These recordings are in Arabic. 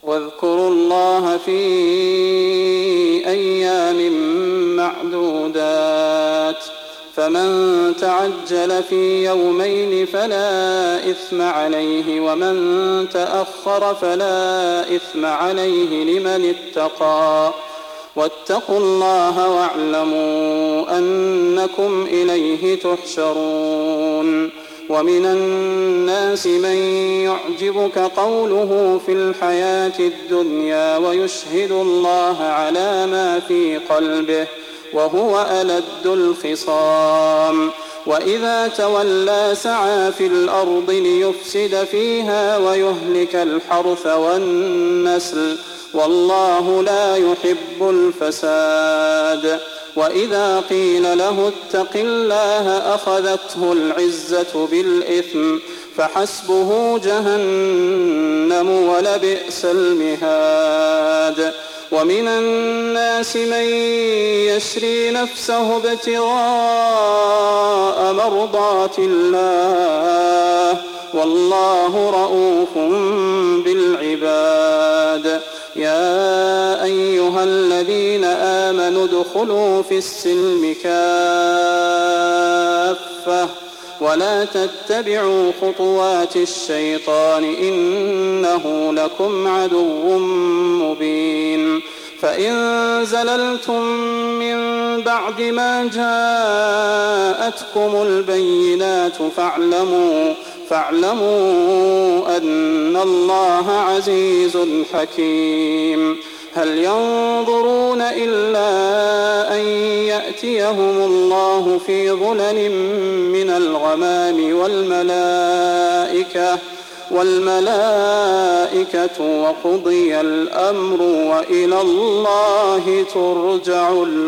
واذكروا الله في أيام معدودات فمن تعجل في يومين فلا إثم عليه ومن تأخر فلا إثم عليه لمن اتقى واتقوا الله واعلموا أنكم إليه تحشرون ومن الناس من يعجبك قوله في الحياة الدنيا ويشهد الله على ما في قلبه وهو ألد الخصام وإذا تولى سعى في الأرض ليفسد فيها ويهلك الحرث والنسل والله لا يحب الفساد وإذا قيل له اتق الله أخذته العزة بالإثم فحسبه جهنم ولبئس المهاد ومن الناس من يشري نفسه ابتغاء مرضات الله والله رؤوف بالعباد يا أيها الذين آمنوا ادخلوا في السلم كافة ولا تتبعوا خطوات الشيطان إنه لكم عدو مبين فإن زللتم من بعد ما جاءتكم البينات فاعلموا أن الله عزيز حكيم هل ينظرون إلا أن يأتيهم الله في ظلل من الغمام والملائكة وقضي الأمر وإلى الله ترجع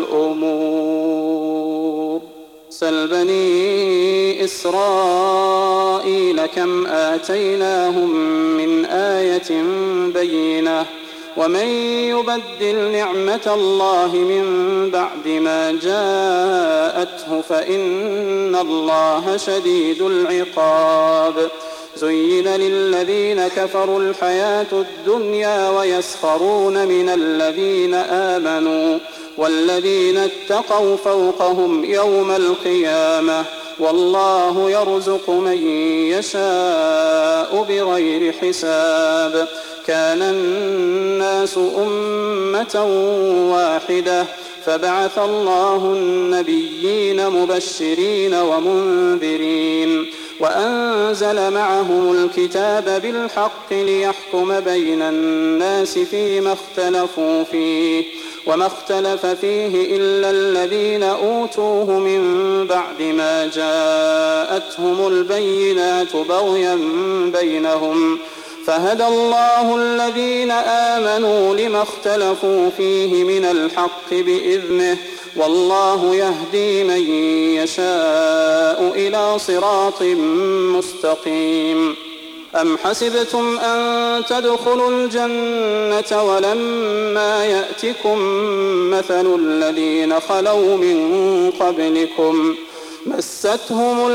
الأمور سل بني إسرائيل كم آتيناهم من آية بينة ومن يبدل نعمة الله من بعد ما جاءته فإن الله شديد العقاب زين للذين كفروا الحياة الدنيا ويسخرون من الذين آمنوا والذين اتقوا فوقهم يوم القيامة والله يرزق من يشاء بغير حساب كان الناس أمة واحدة فبعث الله النبيين مبشرين ومنذرين وأنزل معهم الكتاب بالحق ليحكم بين الناس فيما اختلفوا فيه وما اختلف فيه إلا الذين أوتوه من بعد ما جاءتهم البينات بغيا بينهم فهدى الله الذين آمنوا لما اختلفوا فيه من الحق بإذنه والله يهدي من يشاء إلى صراط مستقيم أم حسبتم أن تدخلوا الجنة ولما يأتكم مثل الذين خلوا من قبلكم مستهم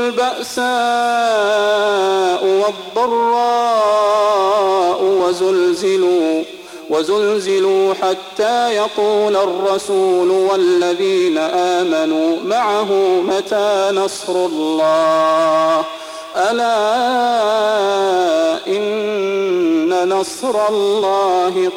البأساء والضراء وزلزلوا حتى يقول الرسول والذين آمنوا معه متى نصر الله ألا إن نصر الله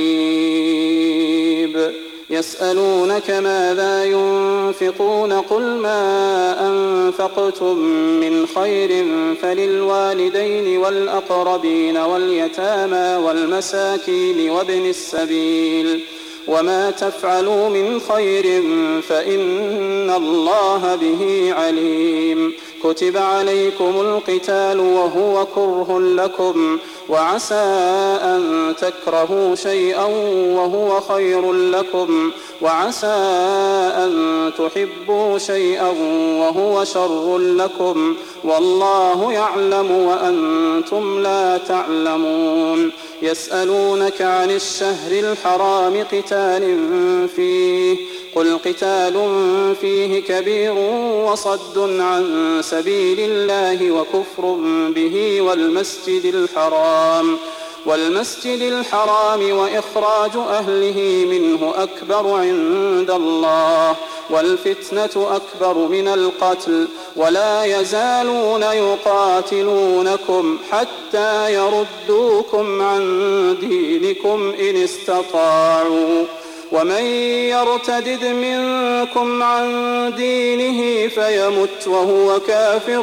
قريب يسألونك ماذا ينفقون قل ما أنفقتم من خير فللوالدين والأقربين واليتامى والمساكين وابن السبيل وما تفعلوا من خير فإن الله به عليم كتب عليكم القتال وهو كره لكم وعسى أن تكرهوا شيئا وهو خير لكم وعسى أن تحبوا شيئا وهو شر لكم والله يعلم وأنتم لا تعلمون يسألونك عن الشهر الحرام قتال فيه قل قتال فيه كبير وصد عن سبيل الله وكفر به والمسجد الحرام والمسجد الحرام وإخراج أهله منه أكبر عند الله والفتنة أكبر من القتل ولا يزالون يقاتلونكم حتى يردوكم عن دينكم إن استطاعوا ومن يرتدد منكم عن دينه فيمت وهو كافر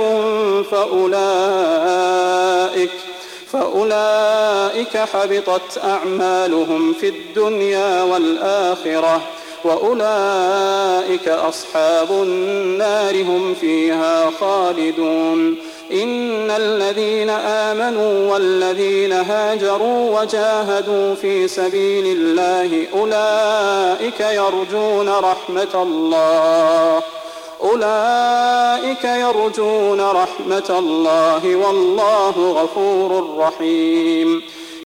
فأولئك حبطت أعمالهم في الدنيا والآخرة وأولئك أصحاب النار هم فيها خالدون إن الذين آمنوا والذين هاجروا وجاهدوا في سبيل الله أولئك يرجون رحمة الله والله غفور رحيم